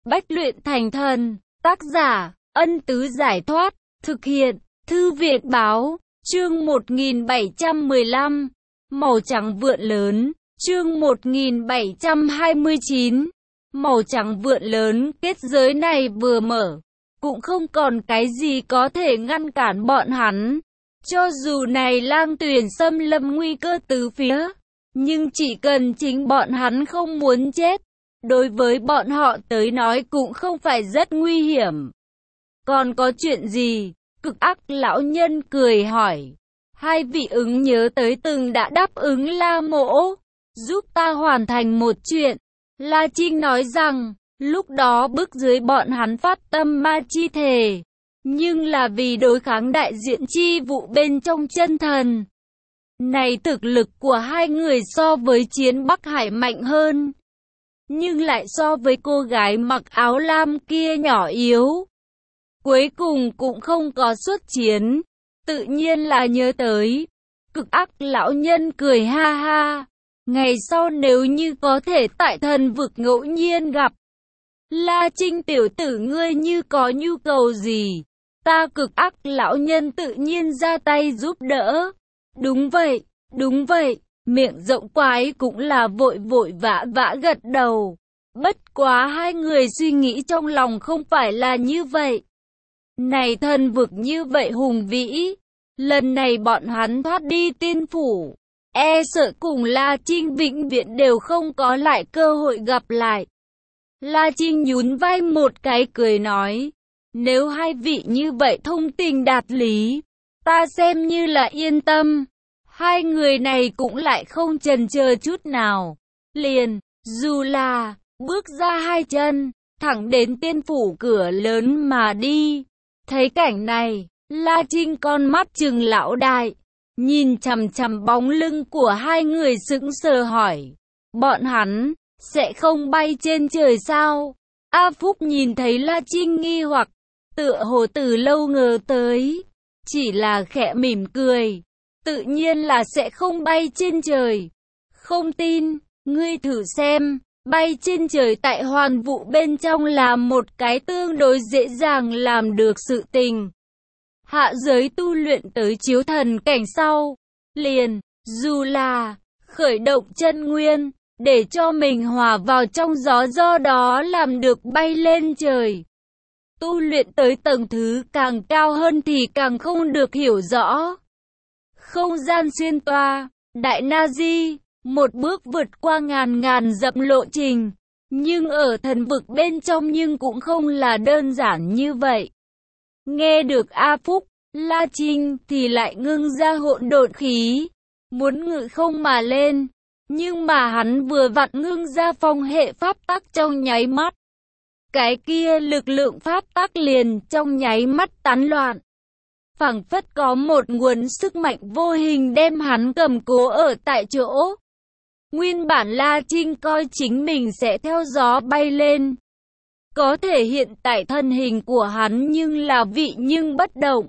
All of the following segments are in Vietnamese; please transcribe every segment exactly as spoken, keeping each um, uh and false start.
Bách luyện thành thần. Tác giả, Ân Tứ Giải Thoát. Thực hiện, Thư Viện Báo. Chương một nghìn bảy trăm mười lăm. Màu trắng vượn lớn. Chương một nghìn bảy trăm hai mươi chín. Màu trắng vượn lớn. Kết giới này vừa mở, cũng không còn cái gì có thể ngăn cản bọn hắn. Cho dù này lang tuyền xâm lâm nguy cơ từ phía, nhưng chỉ cần chính bọn hắn không muốn chết, đối với bọn họ tới nói cũng không phải rất nguy hiểm. Còn có chuyện gì? Cực ác lão nhân cười hỏi. Hai vị ứng nhớ tới từng đã đáp ứng La Mỗ, giúp ta hoàn thành một chuyện. La Trinh nói rằng, lúc đó bức dưới bọn hắn phát tâm ma chi thể, nhưng là vì đối kháng đại diện chi vụ bên trong chân thần. Này thực lực của hai người so với Chiến Bắc Hải mạnh hơn, nhưng lại so với cô gái mặc áo lam kia nhỏ yếu. Cuối cùng cũng không có xuất chiến, tự nhiên là nhớ tới. Cực ác lão nhân cười ha ha. Ngày sau nếu như có thể tại thần vực ngẫu nhiên gặp, La Trinh tiểu tử ngươi như có nhu cầu gì, ta cực ác lão nhân tự nhiên ra tay giúp đỡ. Đúng vậy, đúng vậy, miệng rộng quái cũng là vội vội vã vã gật đầu. Bất quá hai người suy nghĩ trong lòng không phải là như vậy. Này thần vực như vậy hùng vĩ, lần này bọn hắn thoát đi tiên phủ, e sợ cùng La Trinh vĩnh viễn đều không có lại cơ hội gặp lại. La Trinh nhún vai một cái cười nói, nếu hai vị như vậy thông tình đạt lý, ta xem như là yên tâm. Hai người này cũng lại không chần chờ chút nào, liền, dù là, bước ra hai chân, thẳng đến tiên phủ cửa lớn mà đi. Thấy cảnh này, La Trinh con mắt trừng lão đại, nhìn chằm chằm bóng lưng của hai người sững sờ hỏi, bọn hắn sẽ không bay trên trời sao? A Phúc nhìn thấy La Trinh nghi hoặc, tựa hồ từ lâu ngờ tới, chỉ là khẽ mỉm cười, tự nhiên là sẽ không bay trên trời. Không tin, ngươi thử xem, bay trên trời tại hoàn vũ bên trong là một cái tương đối dễ dàng làm được sự tình. Hạ giới tu luyện tới chiếu thần cảnh sau, liền, dù là khởi động chân nguyên, để cho mình hòa vào trong gió, do đó làm được bay lên trời. Tu luyện tới tầng thứ càng cao hơn thì càng không được hiểu rõ. Không gian xuyên toa, Đại Na Di, một bước vượt qua ngàn ngàn dặm lộ trình, nhưng ở thần vực bên trong nhưng cũng không là đơn giản như vậy. Nghe được A Phúc, La Trinh thì lại ngưng ra hỗn độn khí, muốn ngự không mà lên, nhưng mà hắn vừa vặn ngưng ra phong hệ pháp tắc trong nháy mắt. Cái kia lực lượng pháp tắc liền trong nháy mắt tán loạn. Phảng phất có một nguồn sức mạnh vô hình đem hắn cầm cố ở tại chỗ. Nguyên bản La Trinh coi chính mình sẽ theo gió bay lên. Có thể hiện tại thân hình của hắn nhưng là vị nhưng bất động.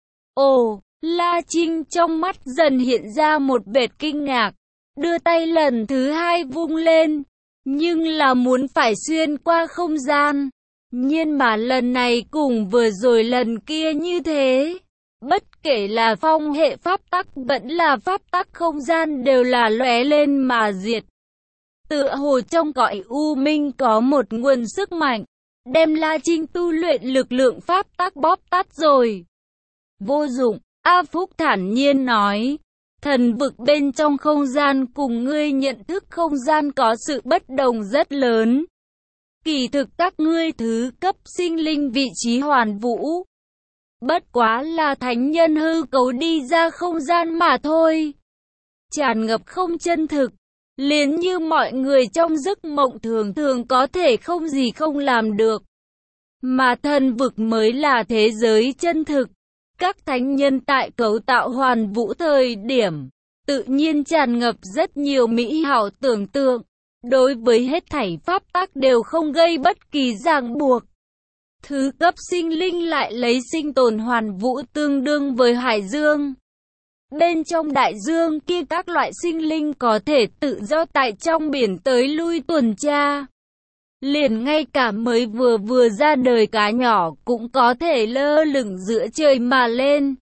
Ồ, La Trinh trong mắt dần hiện ra một vệt kinh ngạc, đưa tay lần thứ hai vung lên, nhưng là muốn phải xuyên qua không gian. Nhưng mà lần này cùng vừa rồi lần kia như thế, bất kể là phong hệ pháp tắc vẫn là pháp tắc không gian đều là lóe lên mà diệt. Tựa hồ trong cõi u minh có một nguồn sức mạnh, đem La Trinh tu luyện lực lượng pháp tắc bóp tắt rồi. Vô dụng, A Phúc thản nhiên nói, thần vực bên trong không gian cùng ngươi nhận thức không gian có sự bất đồng rất lớn. Kỳ thực các ngươi thứ cấp sinh linh vị trí hoàn vũ, bất quá là thánh nhân hư cấu đi ra không gian mà thôi. Tràn ngập không chân thực, liền như mọi người trong giấc mộng thường thường có thể không gì không làm được. Mà thần vực mới là thế giới chân thực. Các thánh nhân tại cấu tạo hoàn vũ thời điểm, tự nhiên tràn ngập rất nhiều mỹ hảo tưởng tượng. Đối với hết thảy pháp tắc đều không gây bất kỳ ràng buộc. Thứ cấp sinh linh lại lấy sinh tồn hoàn vũ tương đương với hải dương. Bên trong đại dương kia các loại sinh linh có thể tự do tại trong biển tới lui tuần tra. liền ngay cả mới vừa vừa ra đời cá nhỏ cũng có thể lơ lửng giữa trời mà lên.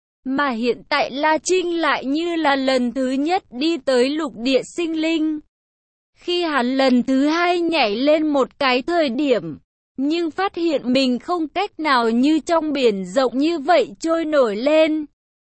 Mà hiện tại La Trinh lại như là lần thứ nhất đi tới lục địa sinh linh. Khi hắn lần thứ hai nhảy lên một cái thời điểm, nhưng phát hiện mình không cách nào như trong biển rộng như vậy trôi nổi lên.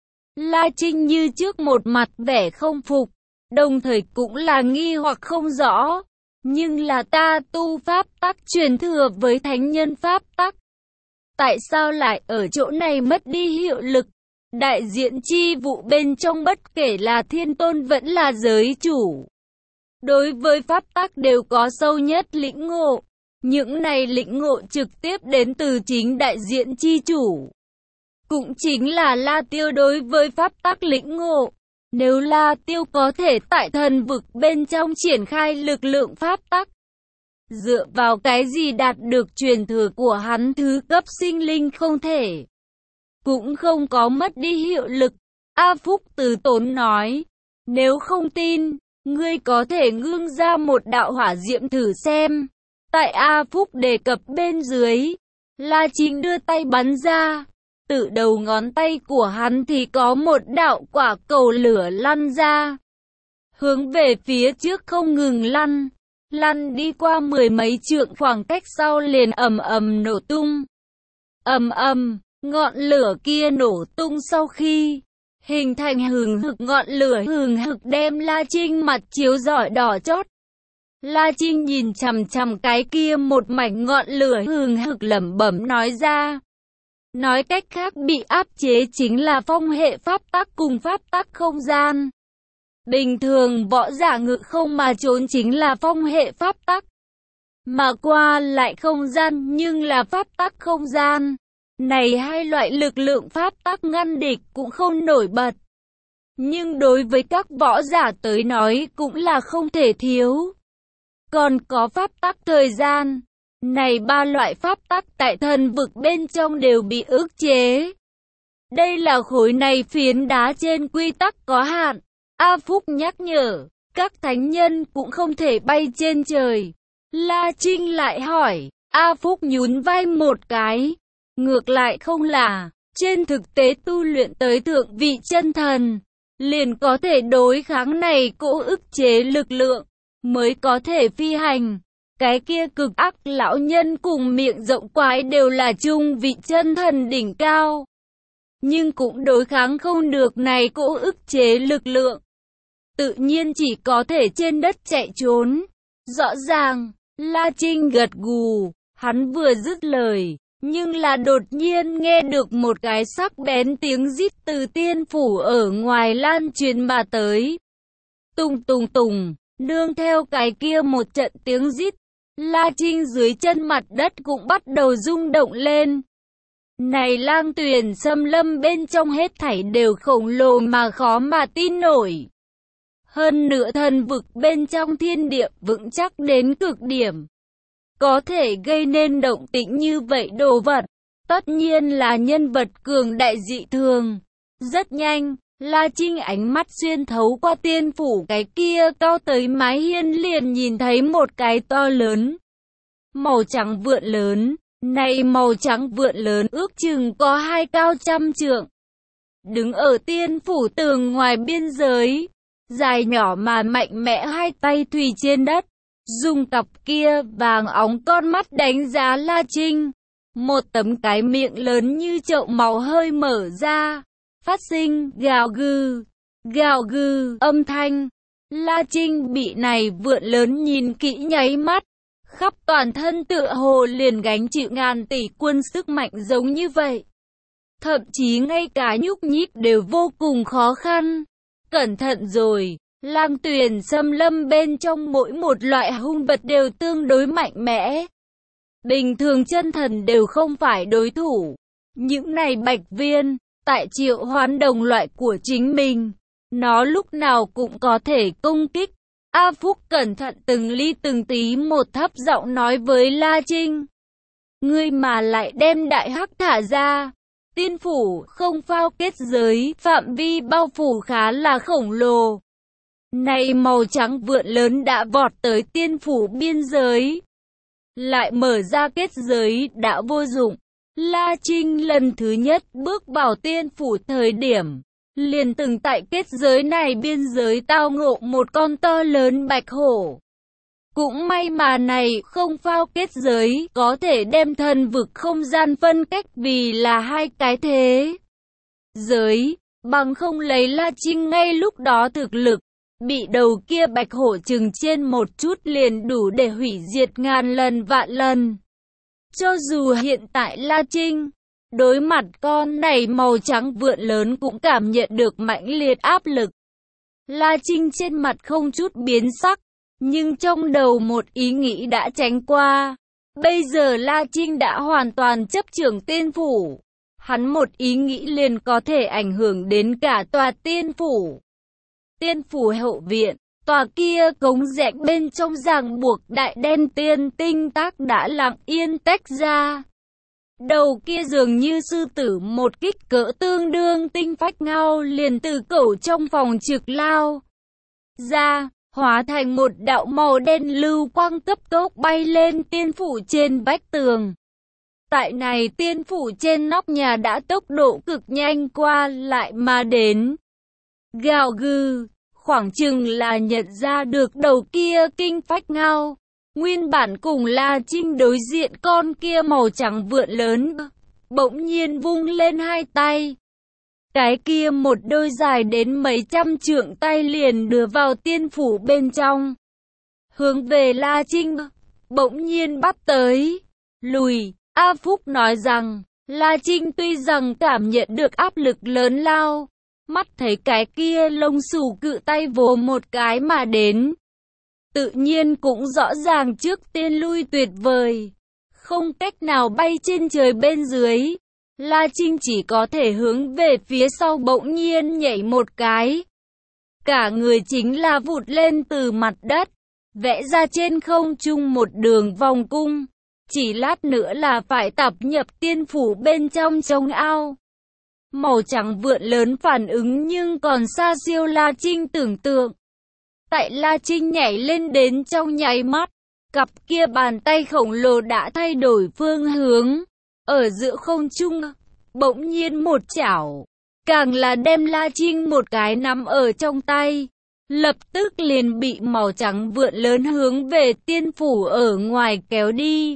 La Trinh như trước một mặt vẻ không phục, đồng thời cũng là nghi hoặc không rõ. Nhưng là ta tu pháp tắc truyền thừa với thánh nhân pháp tắc, tại sao lại ở chỗ này mất đi hiệu lực? Đại diện chi vụ bên trong bất kể là thiên tôn vẫn là giới chủ, đối với pháp tắc đều có sâu nhất lĩnh ngộ. Những này lĩnh ngộ trực tiếp đến từ chính đại diện chi chủ, cũng chính là La Tiêu đối với pháp tắc lĩnh ngộ. Nếu La Tiêu có thể tại thần vực bên trong triển khai lực lượng pháp tắc, dựa vào cái gì đạt được truyền thừa của hắn thứ cấp sinh linh không thể, cũng không có mất đi hiệu lực. A Phúc từ tốn nói, nếu không tin, ngươi có thể ngưng ra một đạo hỏa diệm thử xem. Tại A Phúc đề cập bên dưới, La Trinh đưa tay bắn ra. Từ đầu ngón tay của hắn thì có một đạo quả cầu lửa lăn ra, hướng về phía trước không ngừng lăn, lăn đi qua mười mấy trượng khoảng cách sau liền ầm ầm nổ tung. Ầm ầm, ngọn lửa kia nổ tung sau khi hình thành hừng hực, ngọn lửa hừng hực đem La Trinh mặt chiếu rọi đỏ chót. La Trinh nhìn chằm chằm cái kia một mảnh ngọn lửa hừng hực lẩm bẩm nói ra. Nói cách khác, bị áp chế chính là phong hệ pháp tắc cùng pháp tắc không gian. Bình thường võ giả ngự không mà trốn chính là phong hệ pháp tắc, mà qua lại không gian nhưng là pháp tắc không gian. Này hai loại lực lượng pháp tắc ngăn địch cũng không nổi bật, nhưng đối với các võ giả tới nói cũng là không thể thiếu. Còn có pháp tắc thời gian. Này ba loại pháp tắc tại thần vực bên trong đều bị ức chế. Đây là khối này phiến đá trên quy tắc có hạn. A Phúc nhắc nhở, các thánh nhân cũng không thể bay trên trời. La Trinh lại hỏi, A Phúc nhún vai một cái. Ngược lại không là, trên thực tế tu luyện tới thượng vị chân thần, liền có thể đối kháng này cỗ ức chế lực lượng, mới có thể phi hành. Cái kia cực ác lão nhân cùng miệng rộng quái đều là trung vị chân thần đỉnh cao, nhưng cũng đối kháng không được này cỗ ức chế lực lượng. Tự nhiên chỉ có thể trên đất chạy trốn. Rõ ràng, La Trinh gật gù, hắn vừa dứt lời, nhưng là đột nhiên nghe được một cái sắc bén tiếng rít từ tiên phủ ở ngoài lan truyền mà tới. Tùng tùng tùng, nương theo cái kia một trận tiếng rít, La Trinh dưới chân mặt đất cũng bắt đầu rung động lên. Này Lang Tuyền xâm lâm bên trong hết thảy đều khổng lồ mà khó mà tin nổi. Hơn nữa thần vực bên trong thiên địa vững chắc đến cực điểm, có thể gây nên động tĩnh như vậy đồ vật, tất nhiên là nhân vật cường đại dị thường. Rất nhanh, La Trinh ánh mắt xuyên thấu qua tiên phủ cái kia cao tới mái hiên liền nhìn thấy một cái to lớn, màu trắng vượn lớn. Này màu trắng vượn lớn ước chừng có hai cao trăm trượng, đứng ở tiên phủ tường ngoài biên giới, dài nhỏ mà mạnh mẽ, hai tay thùy trên đất, dùng cặp kia vàng óng con mắt đánh giá La Trinh. Một tấm cái miệng lớn như chậu máu hơi mở ra, phát sinh gào gừ, gào gừ âm thanh. La Trinh bị này vượn lớn nhìn kỹ nháy mắt, khắp toàn thân tựa hồ liền gánh chịu ngàn tỷ quân sức mạnh giống như vậy. Thậm chí ngay cả nhúc nhích đều vô cùng khó khăn. Cẩn thận rồi, Lang Tuyền xâm lâm bên trong mỗi một loại hung vật đều tương đối mạnh mẽ. Bình thường chân thần đều không phải đối thủ. Những này bạch viên, tại triệu hoán đồng loại của chính mình, nó lúc nào cũng có thể công kích. A Phúc cẩn thận từng ly từng tí một thấp giọng nói với La Trinh. Ngươi mà lại đem đại hắc thả ra. Tiên phủ không phao kết giới, phạm vi bao phủ khá là khổng lồ. Này màu trắng vượn lớn đã vọt tới tiên phủ biên giới. lại mở ra kết giới đã vô dụng. La Trinh lần thứ nhất bước vào tiên phủ thời điểm, liền từng tại kết giới này biên giới tao ngộ một con to lớn bạch hổ. Cũng may mà này không phao kết giới, có thể đem thần vực không gian phân cách vì là hai cái thế giới, bằng không lấy La Trinh ngay lúc đó thực lực, bị đầu kia bạch hổ chừng trên một chút liền đủ để hủy diệt ngàn lần vạn lần. Cho dù hiện tại La Trinh, đối mặt con này màu trắng vượn lớn cũng cảm nhận được mãnh liệt áp lực. La Trinh trên mặt không chút biến sắc, nhưng trong đầu một ý nghĩ đã tránh qua. Bây giờ La Trinh đã hoàn toàn chấp trưởng tiên phủ. Hắn một ý nghĩ liền có thể ảnh hưởng đến cả tòa tiên phủ. Tiên phủ hậu viện, tòa kia cống rãnh bên trong ràng buộc đại đen tiên tinh tác đã lặng yên tách ra. Đầu kia dường như sư tử một kích cỡ tương đương tinh phách ngao liền từ cổ trong phòng trực lao ra, hóa thành một đạo màu đen lưu quang cấp tốc bay lên tiên phủ trên vách tường. Tại này tiên phủ trên nóc nhà đã tốc độ cực nhanh qua lại mà đến. Gào gừ, khoảng chừng là nhận ra được đầu kia kinh phách ngao. Nguyên bản cùng La Trinh đối diện con kia màu trắng vượn lớn, bỗng nhiên vung lên hai tay. Cái kia một đôi dài đến mấy trăm trượng tay liền đưa vào tiên phủ bên trong. Hướng về La Trinh, bỗng nhiên bắt tới. Lùi, A Phúc nói rằng, La Trinh tuy rằng cảm nhận được áp lực lớn lao, mắt thấy cái kia lông xù cự tay vồ một cái mà đến. Tự nhiên cũng rõ ràng trước tiên lui tuyệt vời, không cách nào bay trên trời bên dưới. La Trinh chỉ có thể hướng về phía sau bỗng nhiên nhảy một cái. Cả người chính là vụt lên từ mặt đất, vẽ ra trên không trung một đường vòng cung. Chỉ lát nữa là phải tập nhập tiên phủ bên trong trống ao. Màu trắng vượn lớn phản ứng nhưng còn xa siêu La Trinh tưởng tượng. Tại La Trinh nhảy lên đến trong nháy mắt, cặp kia bàn tay khổng lồ đã thay đổi phương hướng. Ở giữa không trung, bỗng nhiên một chảo, càng là đem La Trinh một cái nắm ở trong tay. Lập tức liền bị màu trắng vượn lớn hướng về tiên phủ ở ngoài kéo đi.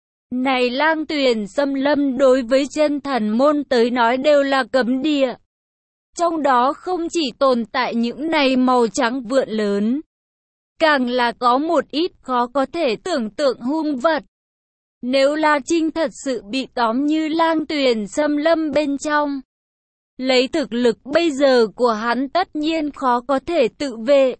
Này Lang Tuyền xâm lâm đối với chân thần môn tới nói đều là cấm địa. Trong đó không chỉ tồn tại những này màu trắng vượn lớn, càng là có một ít khó có thể tưởng tượng hung vật. Nếu La Trinh thật sự bị tóm như Lang Tuyền xâm lâm bên trong, lấy thực lực bây giờ của hắn tất nhiên khó có thể tự vệ.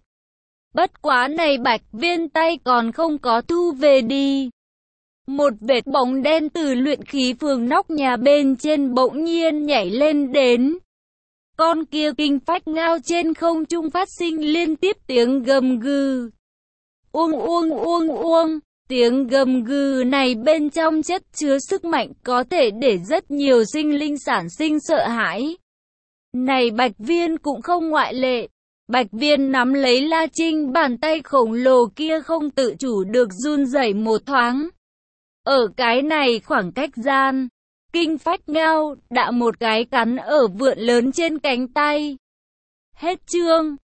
Bất quá này bạch viên tay còn không có thu về đi. Một vệt bóng đen từ luyện khí phường nóc nhà bên trên bỗng nhiên nhảy lên đến. Con kia kinh phách ngao trên không trung phát sinh liên tiếp tiếng gầm gừ. Uông uông uông uông, tiếng gầm gừ này bên trong chất chứa sức mạnh có thể để rất nhiều sinh linh sản sinh sợ hãi. Này Bạch Viên cũng không ngoại lệ. Bạch Viên nắm lấy La Trinh, bàn tay khổng lồ kia không tự chủ được run rẩy một thoáng. Ở cái này khoảng cách gian, kinh phách ngao đã một cái cắn ở vượn lớn trên cánh tay. Hết chương.